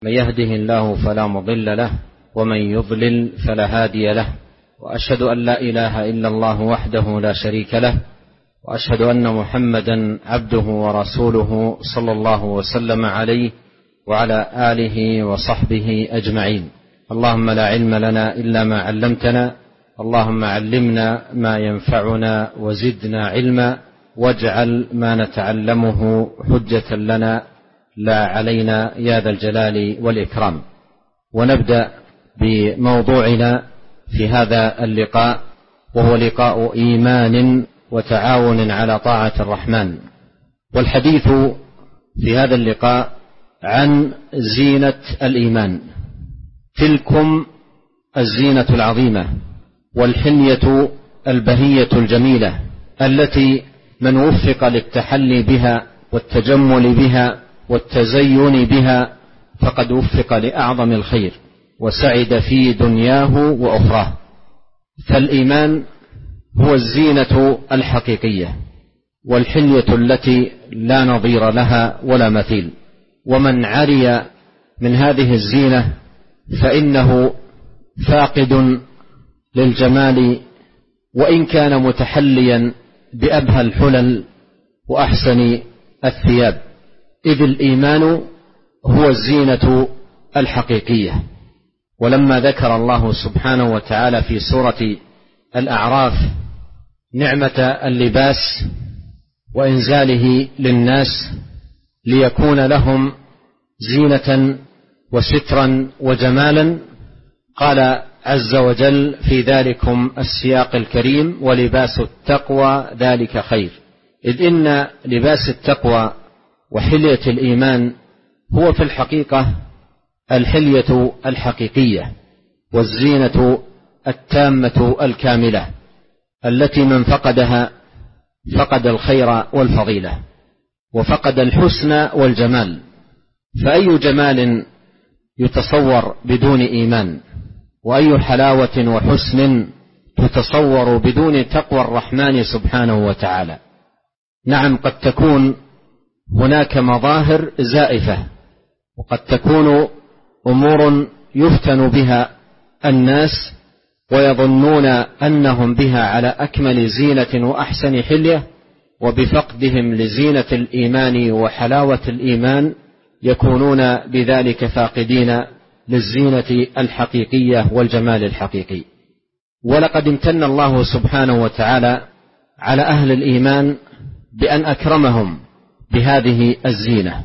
من يهده الله فلا مضل له ومن يضلل فلا هادي له، وأشهد أن لا إله إلا الله وحده لا شريك له، وأشهد أن محمدا عبده ورسوله صلى الله وسلم عليه وعلى آله وصحبه أجمعين. اللهم لا علم لنا إلا ما علمتنا، اللهم علمنا ما ينفعنا وزدنا علما، واجعل ما نتعلمه حجة لنا لا علينا يا ذا الجلال والإكرام. ونبدأ بموضوعنا في هذا اللقاء، وهو لقاء إيمان وتعاون على طاعة الرحمن. والحديث في هذا اللقاء عن زينة الإيمان. تلكم الزينة العظيمة والحلية البهية الجميلة التي من وفق للتحلي بها والتجمل بها والتزين بها فقد وفق لأعظم الخير وسعد في دنياه وأخراه. فالإيمان هو الزينة الحقيقية والحلية التي لا نظير لها ولا مثيل. ومن عري من هذه الزينة فإنه فاقد للجمال، وإن كان متحليا بأبهى الحلل وأحسن الثياب، إذ الإيمان هو الزينة الحقيقية. ولما ذكر الله سبحانه وتعالى في سورة الأعراف نعمة اللباس وإنزاله للناس ليكون لهم زينة وسترا وجمالا، قال عز وجل في ذلكم السياق الكريم: ولباس التقوى ذلك خير. إذ إن لباس التقوى وحلية الإيمان هو في الحقيقة الحلية الحقيقية والزينة التامة الكاملة، التي من فقدها فقد الخير والفضيلة وفقد الحسن والجمال. فأي جمال يتصور بدون إيمان، وأي حلاوة وحسن تتصور بدون تقوى الرحمن سبحانه وتعالى. نعم، قد تكون هناك مظاهر زائفة، وقد تكون أمور يفتن بها الناس ويظنون أنهم بها على أكمل زينة وأحسن حلية، وبفقدهم لزينة الإيمان وحلاوة الإيمان يكونون بذلك فاقدين للزينة الحقيقية والجمال الحقيقي. ولقد امتن الله سبحانه وتعالى على أهل الإيمان بأن أكرمهم بهذه الزينة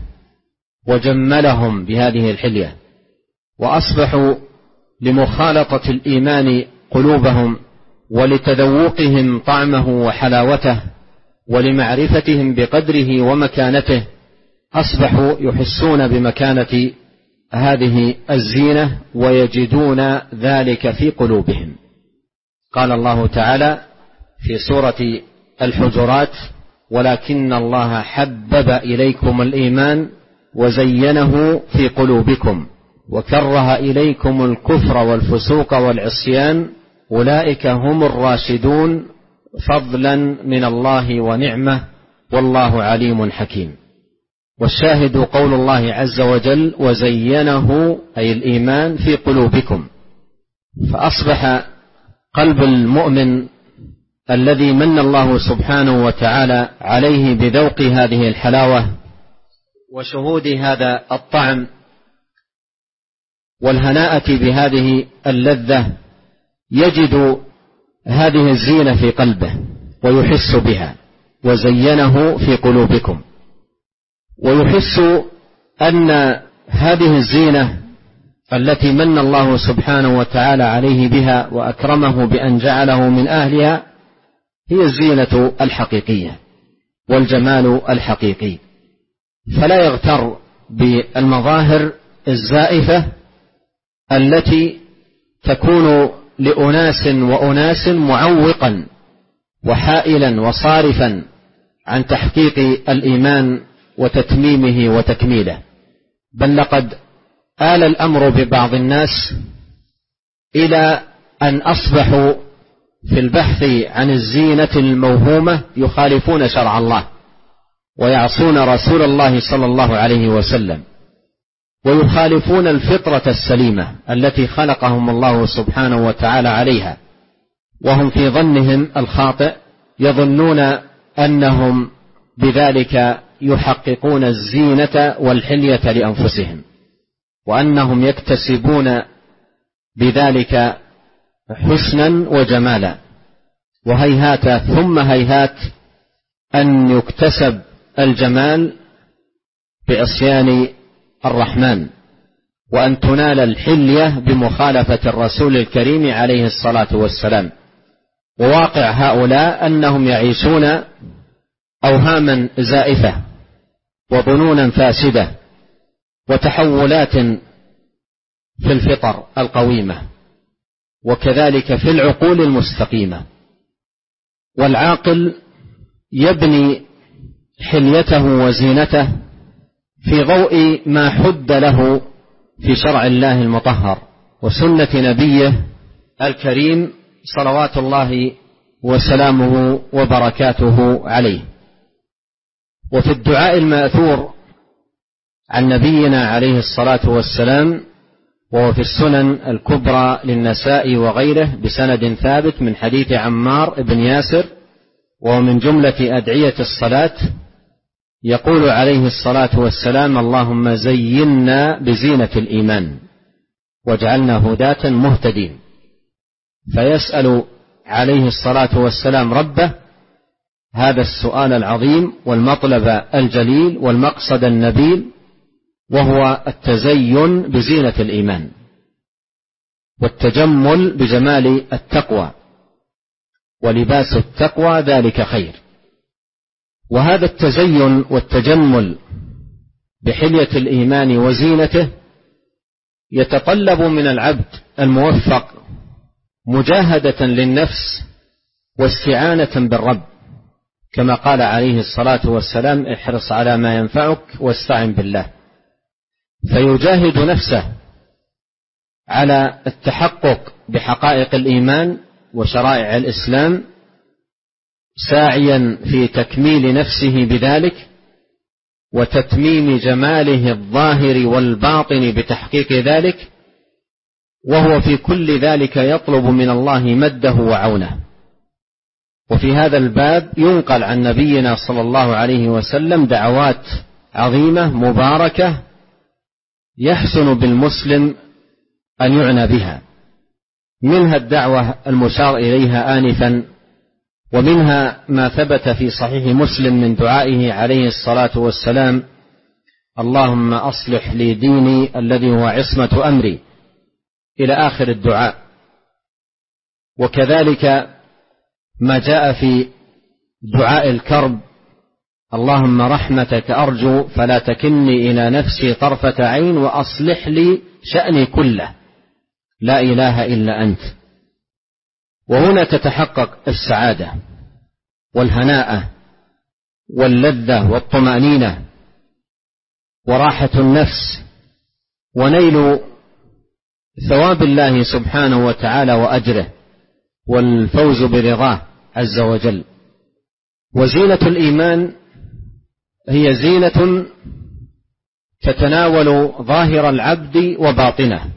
وجملهم بهذه الحلية، وأصبحوا لمخالطة الإيمان قلوبهم ولتذوقهم طعمه وحلاوته ولمعرفتهم بقدره ومكانته، أصبحوا يحسون بمكانة هذه الزينة ويجدون ذلك في قلوبهم. قال الله تعالى في سورة الحجرات: ولكن الله حبب إليكم الإيمان وزينه في قلوبكم وكره إليكم الكفر والفسوق والعصيان أولئك هم الراشدون فضلا من الله ونعمة والله عليم حكيم. والشاهد قول الله عز وجل: وزينه أي الإيمان في قلوبكم. فأصبح قلب المؤمن الذي من الله سبحانه وتعالى عليه بذوق هذه الحلاوة وشهود هذا الطعم والهناءة بهذه اللذة يجد هذه الزينة في قلبه ويحس بها. وزينه في قلوبكم، ويحس أن هذه الزينة التي من الله سبحانه وتعالى عليه بها وأكرمه بأن جعله من أهلها هي الزينة الحقيقية والجمال الحقيقي. فلا يغتر بالمظاهر الزائفة التي تكون لأناس وأناس معوقا وحائلا وصارفا عن تحقيق الإيمان وتتميمه وتكميله. بل لقد آل الأمر ببعض الناس إلى أن أصبحوا في البحث عن الزينة الموهومة يخالفون شرع الله ويعصون رسول الله صلى الله عليه وسلم، ويخالفون الفطرة السليمة التي خلقهم الله سبحانه وتعالى عليها، وهم في ظنهم الخاطئ يظنون أنهم بذلك يحققون الزينة والحلية لأنفسهم، وأنهم يكتسبون بذلك حسنا وجمالا. وهيهات ثم هيهات أن يكتسب الجمال بعصيان الرحمن، وأن تنال الحلية بمخالفة الرسول الكريم عليه الصلاة والسلام. وواقع هؤلاء أنهم يعيشون أوهاما زائفة وظنونا فاسدة وتحولات في الفطر القويمة، وكذلك في العقول المستقيمة. والعاقل يبني حليته وزينته في ضوء ما حد له في شرع الله المطهر وسنة نبيه الكريم صلوات الله وسلامه وبركاته عليه. وفي الدعاء المأثور عن نبينا عليه الصلاة والسلام، وهو في السنن الكبرى للنسائي وغيره بسند ثابت من حديث عمار بن ياسر، وهو من جملة أدعية الصلاة، يقول عليه الصلاة والسلام: اللهم زينا بزينة الإيمان واجعلنا هداة مهتدين. فيسأل عليه الصلاة والسلام ربه هذا السؤال العظيم والمطلب الجليل والمقصد النبيل، وهو التزين بزينة الإيمان والتجمل بجمال التقوى، ولباس التقوى ذلك خير. وهذا التزين والتجمل بحلية الإيمان وزينته يتطلب من العبد الموفق مجاهدة للنفس واستعانة بالرب، كما قال عليه الصلاة والسلام: احرص على ما ينفعك واستعن بالله. فيجاهد نفسه على التحقق بحقائق الإيمان وشرائع الإسلام، ساعيا في تكميل نفسه بذلك وتتميم جماله الظاهر والباطن بتحقيق ذلك، وهو في كل ذلك يطلب من الله مده وعونه. وفي هذا الباب ينقل عن نبينا صلى الله عليه وسلم دعوات عظيمة مباركة يحسن بالمسلم أن يعنى بها، منها الدعوة المشار إليها آنفا، ومنها ما ثبت في صحيح مسلم من دعائه عليه الصلاة والسلام: اللهم أصلح لي ديني الذي هو عصمة أمري، إلى آخر الدعاء. وكذلك ما جاء في دعاء الكرب: اللهم رحمتك أرجو فلا تكلني إلى نفسي طرفة عين وأصلح لي شأني كله لا إله إلا أنت. وهنا تتحقق السعادة والهناءة واللذة والطمأنينة وراحة النفس ونيل ثواب الله سبحانه وتعالى وأجره والفوز برضاه عز وجل. وزينة الإيمان هي زينة تتناول ظاهر العبد وباطنه،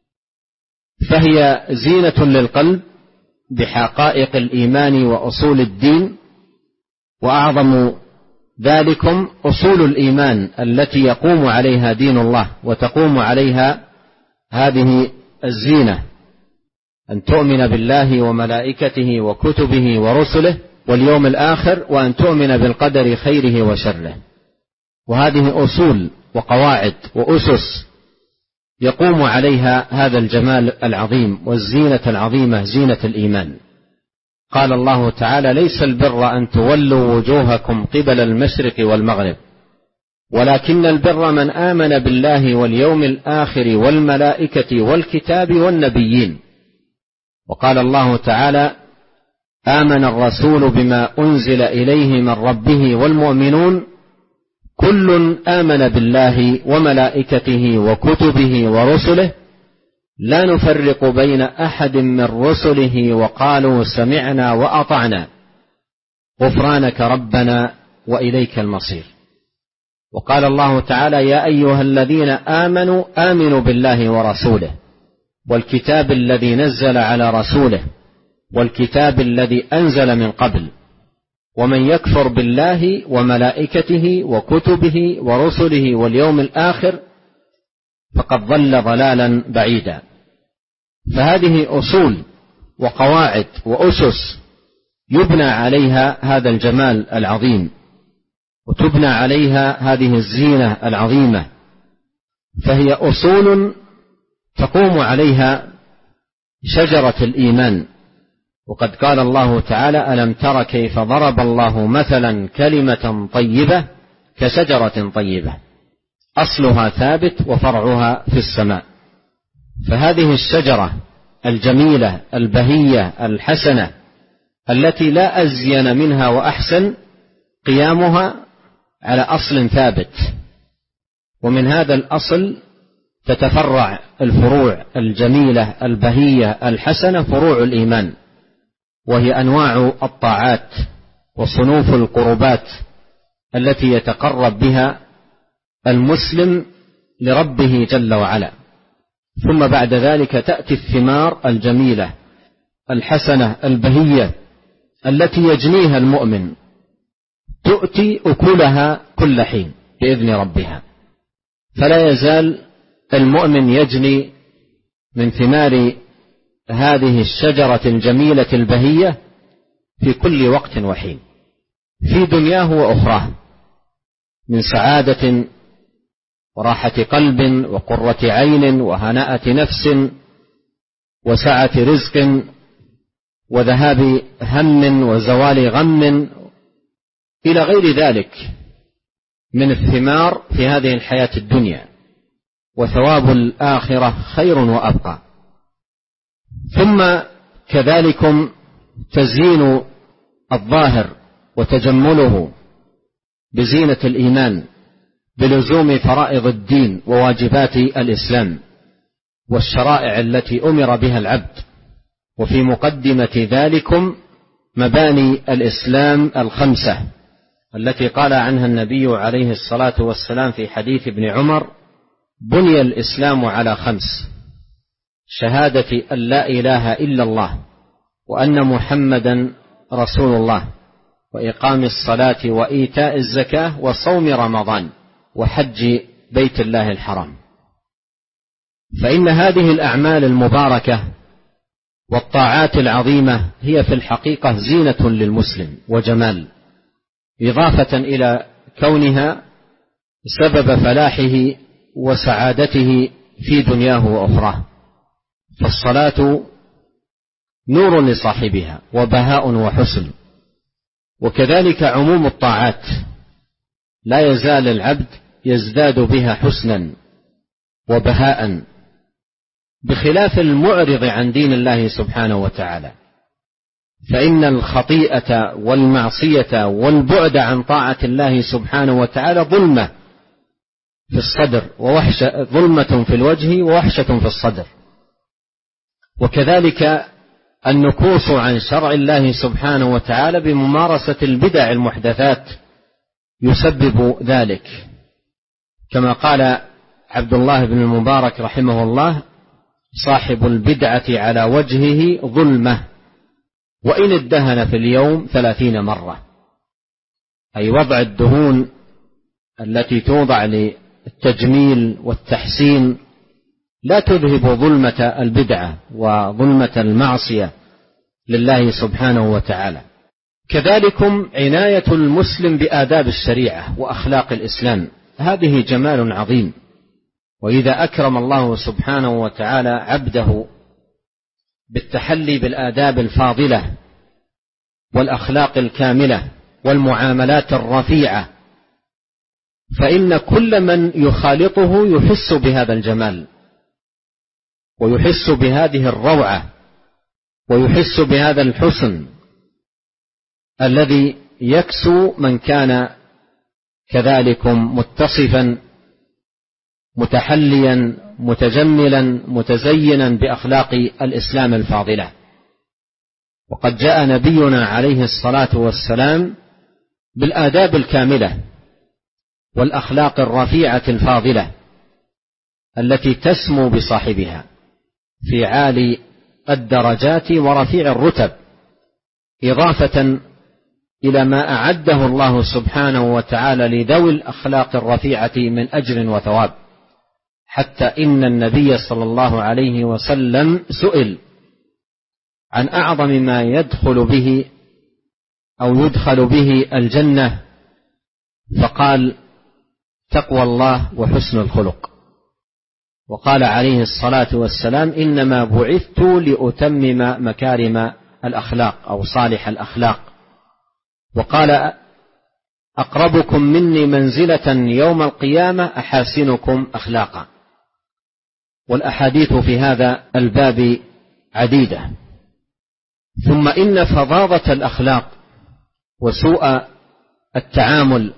فهي زينة للقلب بحقائق الإيمان وأصول الدين، وأعظم ذلكم أصول الإيمان التي يقوم عليها دين الله وتقوم عليها هذه الزينة: أن تؤمن بالله وملائكته وكتبه ورسله واليوم الآخر، وأن تؤمن بالقدر خيره وشره. وهذه أصول وقواعد وأسس يقوم عليها هذا الجمال العظيم والزينة العظيمة، زينة الإيمان. قال الله تعالى: ليس البر أن تولوا وجوهكم قبل المشرق والمغرب ولكن البر من آمن بالله واليوم الآخر والملائكة والكتاب والنبيين. وقال الله تعالى: آمن الرسول بما أنزل إليه من ربه والمؤمنون كل آمن بالله وملائكته وكتبه ورسله لا نفرق بين أحد من رسله وقالوا سمعنا وأطعنا غفرانك ربنا وإليك المصير. وقال الله تعالى: يا أيها الذين آمنوا آمنوا بالله ورسوله والكتاب الذي نزل على رسوله والكتاب الذي أنزل من قبل ومن يكفر بالله وملائكته وكتبه ورسله واليوم الآخر فقد ضل ضلالا بعيدا. فهذه أصول وقواعد وأسس يبنى عليها هذا الجمال العظيم، وتبنى عليها هذه الزينة العظيمة، فهي أصول تقوم عليها شجرة الإيمان. وقد قال الله تعالى: ألم تر كيف ضرب الله مثلا كلمة طيبة كشجرة طيبة أصلها ثابت وفرعها في السماء. فهذه الشجرة الجميلة البهية الحسنة التي لا أزين منها وأحسن قيامها على أصل ثابت، ومن هذا الأصل تتفرع الفروع الجميلة البهية الحسنة، فروع الإيمان، وهي أنواع الطاعات وصنوف القربات التي يتقرب بها المسلم لربه جل وعلا. ثم بعد ذلك تأتي الثمار الجميلة الحسنة البهية التي يجنيها المؤمن، تؤتي أكلها كل حين بإذن ربها، فلا يزال المؤمن يجني من ثمار هذه الشجرة الجميلة البهية في كل وقت وحين، في دنياه وأخراه، من سعادة وراحة قلب وقرة عين وهناءة نفس وسعة رزق وذهاب هم وزوال غم إلى غير ذلك من الثمار في هذه الحياة الدنيا، وثواب الآخرة خير وأبقى. ثم كذلكم تزيين الظاهر وتجمله بزينة الإيمان بلزوم فرائض الدين وواجبات الإسلام والشرائع التي أمر بها العبد، وفي مقدمة ذلكم مباني الإسلام الخمسة التي قال عنها النبي عليه الصلاة والسلام في حديث ابن عمر: بني الإسلام على 5: شهادة أن لا إله إلا الله وأن محمدا رسول الله وإقام الصلاة وإيتاء الزكاة وصوم رمضان وحج بيت الله الحرام. فإن هذه الأعمال المباركة والطاعات العظيمة هي في الحقيقة زينة للمسلم وجمال، إضافة إلى كونها سبب فلاحه وسعادته في دنياه وأخراه. فالصلاة نور لصاحبها وبهاء وحسن، وكذلك عموم الطاعات لا يزال العبد يزداد بها حسنا وبهاء، بخلاف المعرض عن دين الله سبحانه وتعالى، فإن الخطيئة والمعصية والبعد عن طاعة الله سبحانه وتعالى ظلمة في الصدر ووحشة، ظلمة في الوجه ووحشة في الصدر. وكذلك النكوص عن شرع الله سبحانه وتعالى بممارسة البدع المحدثات يسبب ذلك، كما قال عبد الله بن المبارك رحمه الله: صاحب البدعة على وجهه ظلمة وإن ادهن في اليوم 30 مرة، أي وضع الدهون التي توضع للتجميل والتحسين لا تذهب ظلمة البدعة وظلمة المعصية لله سبحانه وتعالى. كذلكم عناية المسلم بآداب الشريعة وأخلاق الإسلام، هذه جمال عظيم. وإذا أكرم الله سبحانه وتعالى عبده بالتحلي بالآداب الفاضلة والأخلاق الكاملة والمعاملات الرفيعة، فإن كل من يخالطه يحس بهذا الجمال ويحس بهذه الروعة ويحس بهذا الحسن الذي يكسو من كان كذلكم متصفا متحليا متجملا متزينا بأخلاق الإسلام الفاضلة. وقد جاء نبينا عليه الصلاة والسلام بالآداب الكاملة، والأخلاق الرفيعة الفاضلة التي تسمو بصاحبها في عالي الدرجات ورفيع الرتب، إضافة إلى ما أعده الله سبحانه وتعالى لذوي الأخلاق الرفيعة من أجر وثواب، حتى إن النبي صلى الله عليه وسلم سئل عن أعظم ما يدخل به الجنة، فقال: تقوى الله وحسن الخلق. وقال عليه الصلاة والسلام: إنما بعثت لأتمم مكارم الأخلاق أو صالح الأخلاق. وقال: أقربكم مني منزلة يوم القيامة أحاسنكم أخلاقا. والأحاديث في هذا الباب عديدة. ثم إن فظاظة الأخلاق وسوء التعامل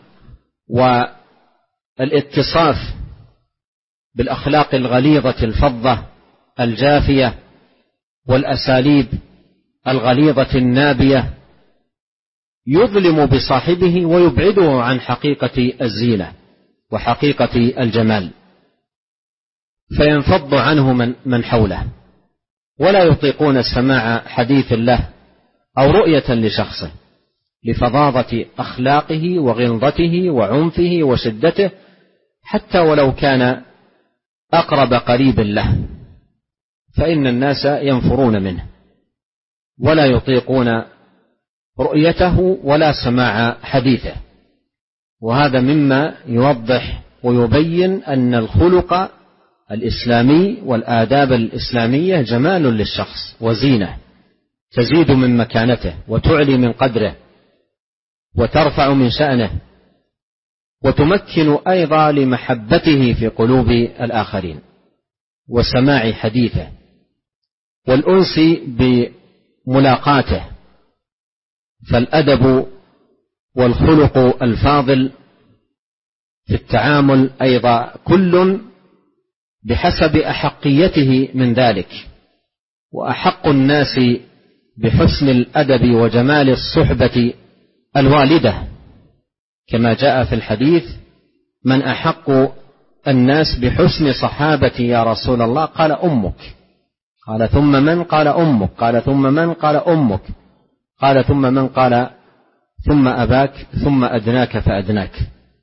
والاتصاف بالأخلاق الغليظة الفظة الجافية والأساليب الغليظة النابية يظلم بصاحبه ويبعده عن حقيقة الزينة وحقيقة الجمال، فينفض عنه من حوله ولا يطيقون سماع حديث له أو رؤية لشخصه لفظاظة أخلاقه وغلظته وعنفه وشدته، حتى ولو كان أقرب قريب له، فإن الناس ينفرون منه ولا يطيقون رؤيته ولا سماع حديثه. وهذا مما يوضح ويبين أن الخلق الإسلامي والآداب الإسلامية جمال للشخص وزينة تزيد من مكانته وتعلي من قدره وترفع من شأنه وتمكن أيضا لمحبته في قلوب الآخرين وسماع حديثه والأنس بملاقاته. فالأدب والخلق الفاضل في التعامل أيضا كل بحسب أحقيته من ذلك، وأحق الناس بحسن الأدب وجمال الصحبة الوالدة، كما جاء في الحديث: من أحق الناس بحسن صحابتي يا رسول الله؟ قال: أمك. قال: ثم من؟ قال: أمك. قال: ثم من؟ قال: أمك. قال: ثم من؟ قال: ثم أباك، ثم أدناك فأدناك.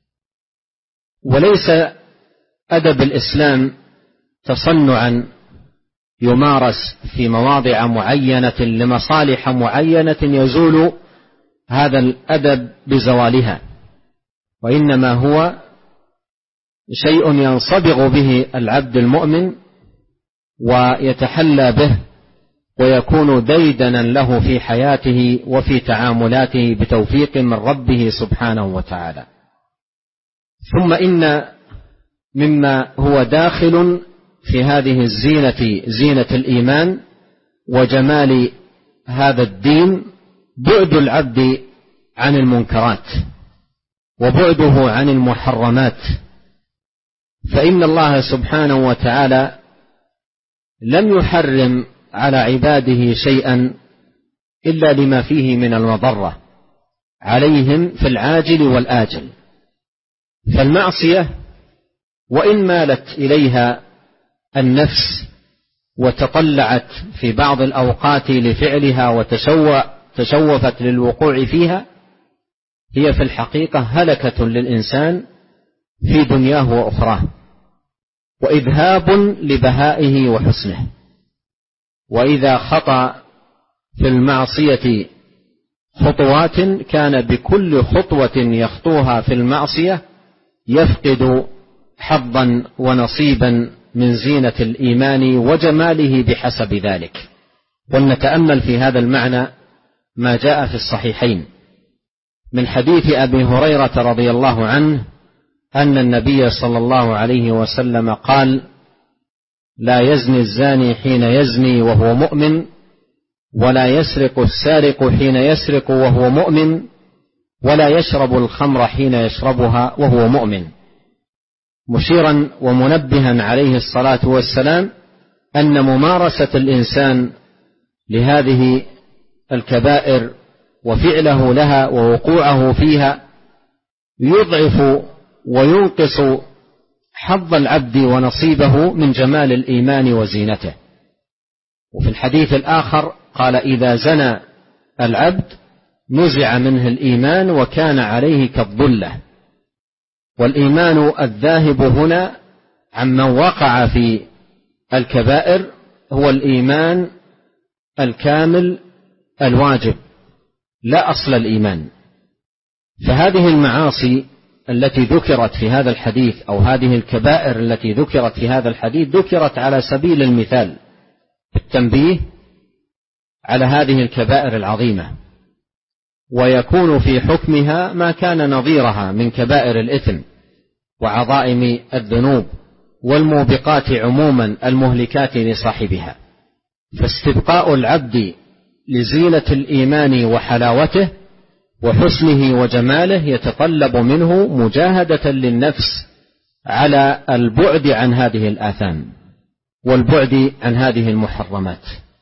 وليس أدب الإسلام تصنعا يمارس في مواضع معينة لمصالح معينة يزول هذا الأدب بزوالها، وإنما هو شيء ينصبغ به العبد المؤمن ويتحلى به ويكون ديدنا له في حياته وفي تعاملاته بتوفيق من ربه سبحانه وتعالى. ثم إن مما هو داخل في هذه الزينة، زينة الإيمان وجمال هذا الدين، بعد العبد عن المنكرات وبعده عن المحرمات، فإن الله سبحانه وتعالى لم يحرم على عباده شيئا إلا لما فيه من المضرة عليهم في العاجل والآجل. فالمعصية وإن مالت إليها النفس وتطلعت في بعض الأوقات لفعلها وتشوفت للوقوع فيها، هي في الحقيقة هلكة للإنسان في دنياه وأخراه وإذهاب لبهائه وحسنه. وإذا خطأ في المعصية خطوات كان بكل خطوة يخطوها في المعصية يفقد حظا ونصيبا من زينة الإيمان وجماله بحسب ذلك. ولنتأمل في هذا المعنى ما جاء في الصحيحين من حديث أبي هريرة رضي الله عنه أن النبي صلى الله عليه وسلم قال: لا يزني الزاني حين يزني وهو مؤمن، ولا يسرق السارق حين يسرق وهو مؤمن، ولا يشرب الخمر حين يشربها وهو مؤمن، مشيرا ومنبها عليه الصلاة والسلام أن ممارسة الإنسان لهذه الكبائر وفعله لها ووقوعه فيها يضعف وينقص حظ العبد ونصيبه من جمال الإيمان وزينته. وفي الحديث الآخر قال: إذا زنى العبد نزع منه الإيمان وكان عليه كالظلة. والإيمان الذاهب هنا عمن وقع في الكبائر هو الإيمان الكامل الواجب، لا أصل الإيمان. فهذه المعاصي التي ذكرت في هذا الحديث، أو هذه الكبائر التي ذكرت في هذا الحديث، ذكرت على سبيل المثال بالتنبيه على هذه الكبائر العظيمة، ويكون في حكمها ما كان نظيرها من كبائر الإثم وعظائم الذنوب والموبقات عموما المهلكات لصاحبها. فاستبقاء العبد لزينة الإيمان وحلاوته وحسنه وجماله يتطلب منه مجاهدة للنفس على البعد عن هذه الآثام والبعد عن هذه المحرمات.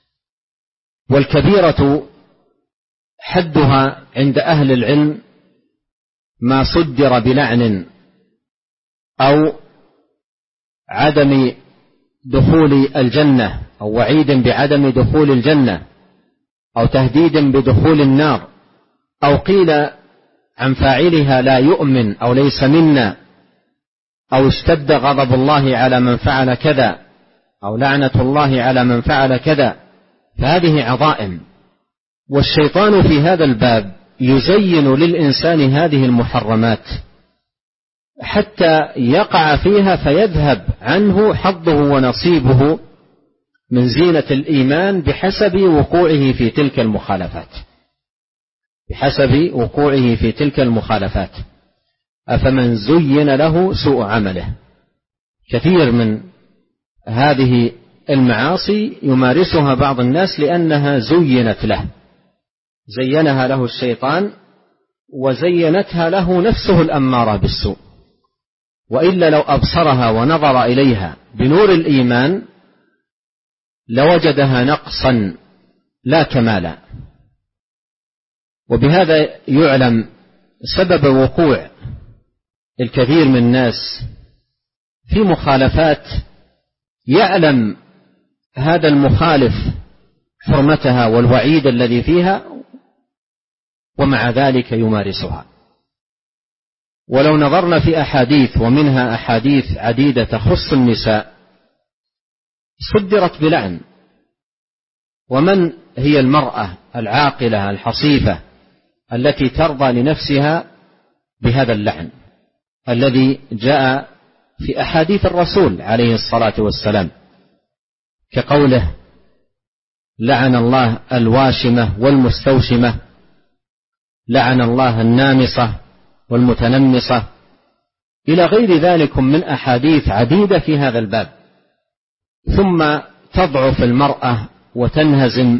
والكبيرة حدها عند أهل العلم ما صدر بلعن أو عدم دخول الجنة، أو وعيد بعدم دخول الجنة، أو تهديد بدخول النار، أو قيل عن فاعلها لا يؤمن أو ليس منا، أو اشتد غضب الله على من فعل كذا، أو لعنة الله على من فعل كذا. فهذه عظائم، والشيطان في هذا الباب يزين للإنسان هذه المحرمات حتى يقع فيها فيذهب عنه حظه ونصيبه من زينة الإيمان بحسب وقوعه في تلك المخالفات، بحسب وقوعه في تلك المخالفات. أفمن زين له سوء عمله. كثير من هذه المعاصي يمارسها بعض الناس لأنها زينت له، زينها له الشيطان وزينتها له نفسه الأمارة بالسوء. وإلا لو أبصرها ونظر إليها بنور الإيمان لوجدها نقصا لا كمالا. وبهذا يعلم سبب وقوع الكثير من الناس في مخالفات يعلم هذا المخالف حرمتها والوعيد الذي فيها، ومع ذلك يمارسها. ولو نظرنا في أحاديث، ومنها أحاديث عديدة تخص النساء، صدرت بلعن. ومن هي المرأة العاقلة الحصيفة التي ترضى لنفسها بهذا اللعن الذي جاء في أحاديث الرسول عليه الصلاة والسلام، كقوله: لعن الله الواشمة والمستوشمة، لعن الله النامصة والمتنمصة، إلى غير ذلك من أحاديث عديدة في هذا الباب. ثم تضعف المرأة وتنهزم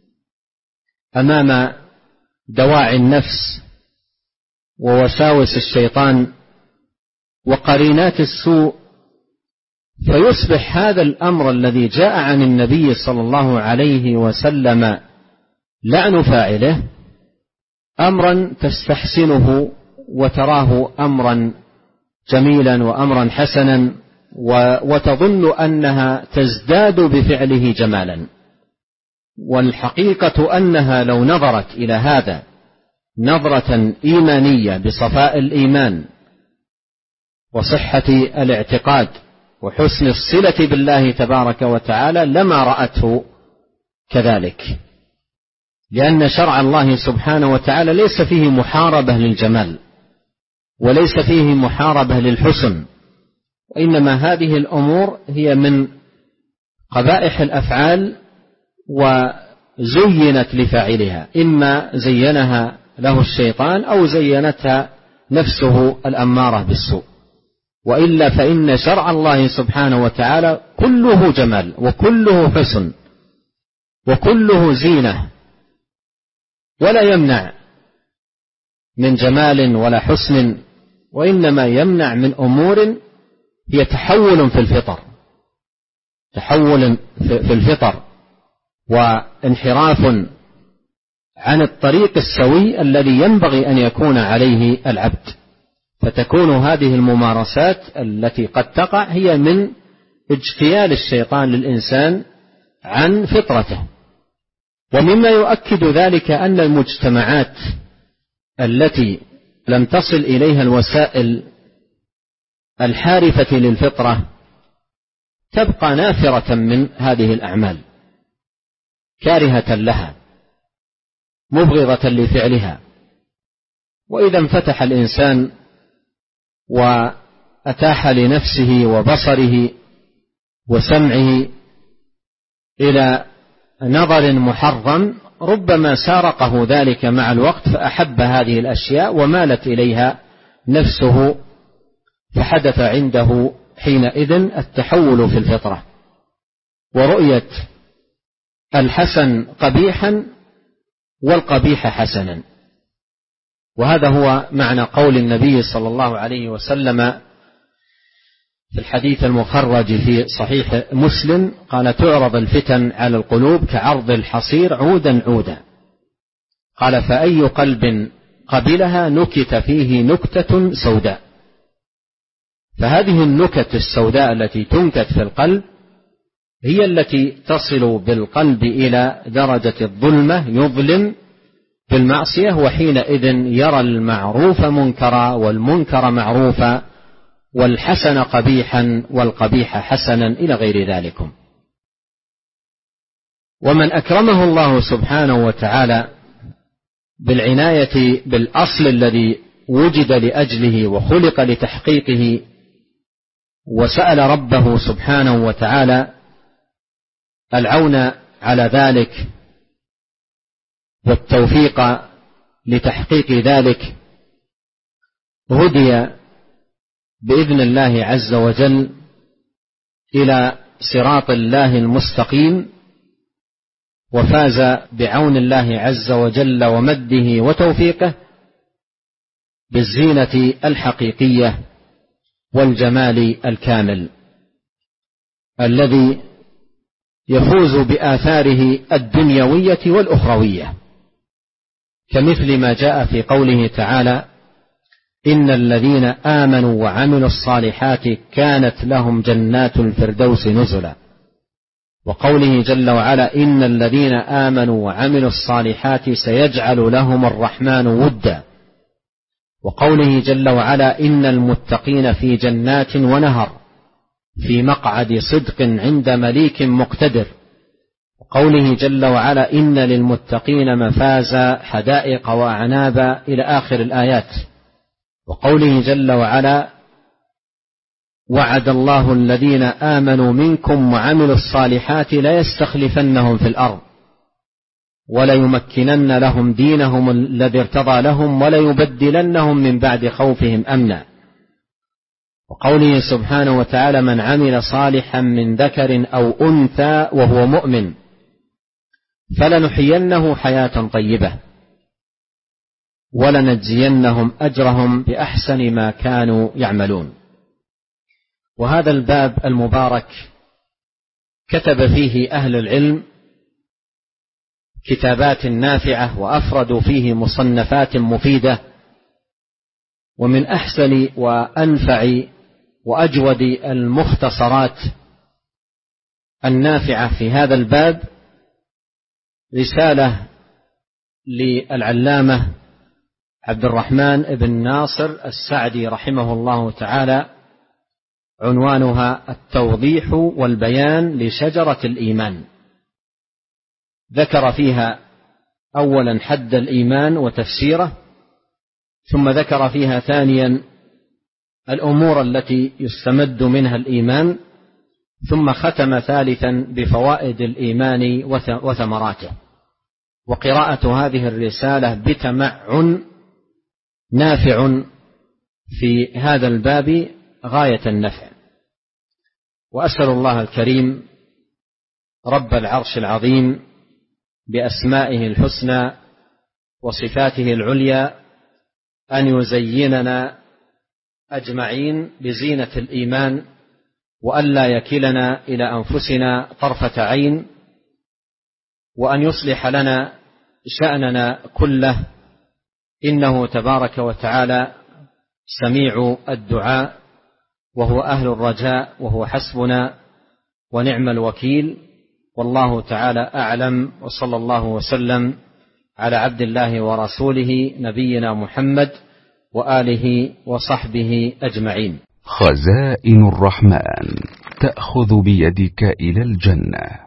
أمام دواعي النفس ووساوس الشيطان وقرينات السوء، فيصبح هذا الأمر الذي جاء عن النبي صلى الله عليه وسلم لعن فاعله أمرا تستحسنه وتراه أمرا جميلا وأمرا حسنا، وتظن أنها تزداد بفعله جمالا. والحقيقة أنها لو نظرت إلى هذا نظرة إيمانية بصفاء الإيمان وصحة الاعتقاد وحسن الصلة بالله تبارك وتعالى لما رأته كذلك، لأن شرع الله سبحانه وتعالى ليس فيه محاربة للجمال وليس فيه محاربة للحسن، وإنما هذه الأمور هي من قبائح الأفعال وزينت لفاعلها، إما زينها له الشيطان أو زينتها نفسه الأمارة بالسوء. وإلا فإن شرع الله سبحانه وتعالى كله جمال وكله حسن وكله زينة، ولا يمنع من جمال ولا حسن، وإنما يمنع من أمور هي تحول في الفطر، تحول في الفطر وانحراف عن الطريق السوي الذي ينبغي أن يكون عليه العبد. فتكون هذه الممارسات التي قد تقع هي من اجتيال الشيطان للإنسان عن فطرته. ومما يؤكد ذلك أن المجتمعات التي لم تصل إليها الوسائل الحارفة للفطرة تبقى نافرة من هذه الأعمال، كارهة لها، مبغضة لفعلها. وإذا انفتح الإنسان وأتاح لنفسه وبصره وسمعه إلى نظر محرم، ربما سارقه ذلك مع الوقت فأحب هذه الأشياء ومالت إليها نفسه، فحدث عنده حينئذ التحول في الفطرة ورؤية الحسن قبيحا والقبيح حسنا. وهذا هو معنى قول النبي صلى الله عليه وسلم في الحديث المخرج في صحيح مسلم قال: تعرض الفتن على القلوب كعرض الحصير عودا عودا. قال: فأي قلب قبلها نكت فيه نكتة سوداء. فهذه النكت السوداء التي تنكت في القلب هي التي تصل بالقلب إلى درجة الظلمة، يظلم بالمعصية، وحينئذ يرى المعروف منكرا والمنكر معروفا والحسن قبيحا والقبيح حسنا إلى غير ذلك. ومن أكرمه الله سبحانه وتعالى بالعناية بالأصل الذي وجد لأجله وخلق لتحقيقه، وسأل ربه سبحانه وتعالى العون على ذلك والتوفيق لتحقيق ذلك، هدي بإذن الله عز وجل إلى صراط الله المستقيم، وفاز بعون الله عز وجل ومده وتوفيقه بالزينة الحقيقية والجمال الكامل الذي يفوز بآثاره الدنيوية والأخروية، كمثل ما جاء في قوله تعالى: إن الذين آمنوا وعملوا الصالحات كانت لهم جنات الفردوس نزلا. وقوله جل وعلا: إن الذين آمنوا وعملوا الصالحات سيجعل لهم الرحمن ودا. وقوله جل وعلا: إن المتقين في جنات ونهر في مقعد صدق عند مليك مقتدر. وقوله جل وعلا: إن للمتقين مفازا حدائق وأعنابا إلى آخر الآيات. وقوله جل وعلا: وعد الله الذين آمنوا منكم وعملوا الصالحات ليستخلفنهم في الأرض وليمكنن لهم دينهم الذي ارتضى لهم وليبدلنهم من بعد خوفهم أمنا. وقوله سبحانه وتعالى: من عمل صالحا من ذكر أو أنثى وهو مؤمن فلنحيينه حياة طيبة ولنجزينهم أجرهم بأحسن ما كانوا يعملون. وهذا الباب المبارك كتب فيه أهل العلم كتابات نافعة وأفردوا فيه مصنفات مفيدة، ومن أحسن وأنفع وأجود المختصرات النافعة في هذا الباب رسالة للعلامة عبد الرحمن بن ناصر السعدي رحمه الله تعالى، عنوانها: التوضيح والبيان لشجرة الإيمان. ذكر فيها أولا حد الإيمان وتفسيره، ثم ذكر فيها ثانيا الأمور التي يستمد منها الإيمان، ثم ختم ثالثا بفوائد الإيمان وثمراته. وقراءة هذه الرسالة بتمعن نافع في هذا الباب غاية النفع. وأسأل الله الكريم رب العرش العظيم بأسمائه الحسنى وصفاته العليا أن يزيننا أجمعين بزينة الإيمان، وألا يكلنا إلى أنفسنا طرفة عين، وأن يصلح لنا شأننا كله، إنه تبارك وتعالى سميع الدعاء، وهو أهل الرجاء، وهو حسبنا ونعم الوكيل. والله تعالى أعلم، وصلى الله وسلم على عبد الله ورسوله نبينا محمد وآله وصحبه أجمعين. خزائن الرحمن تأخذ بيدك إلى الجنة.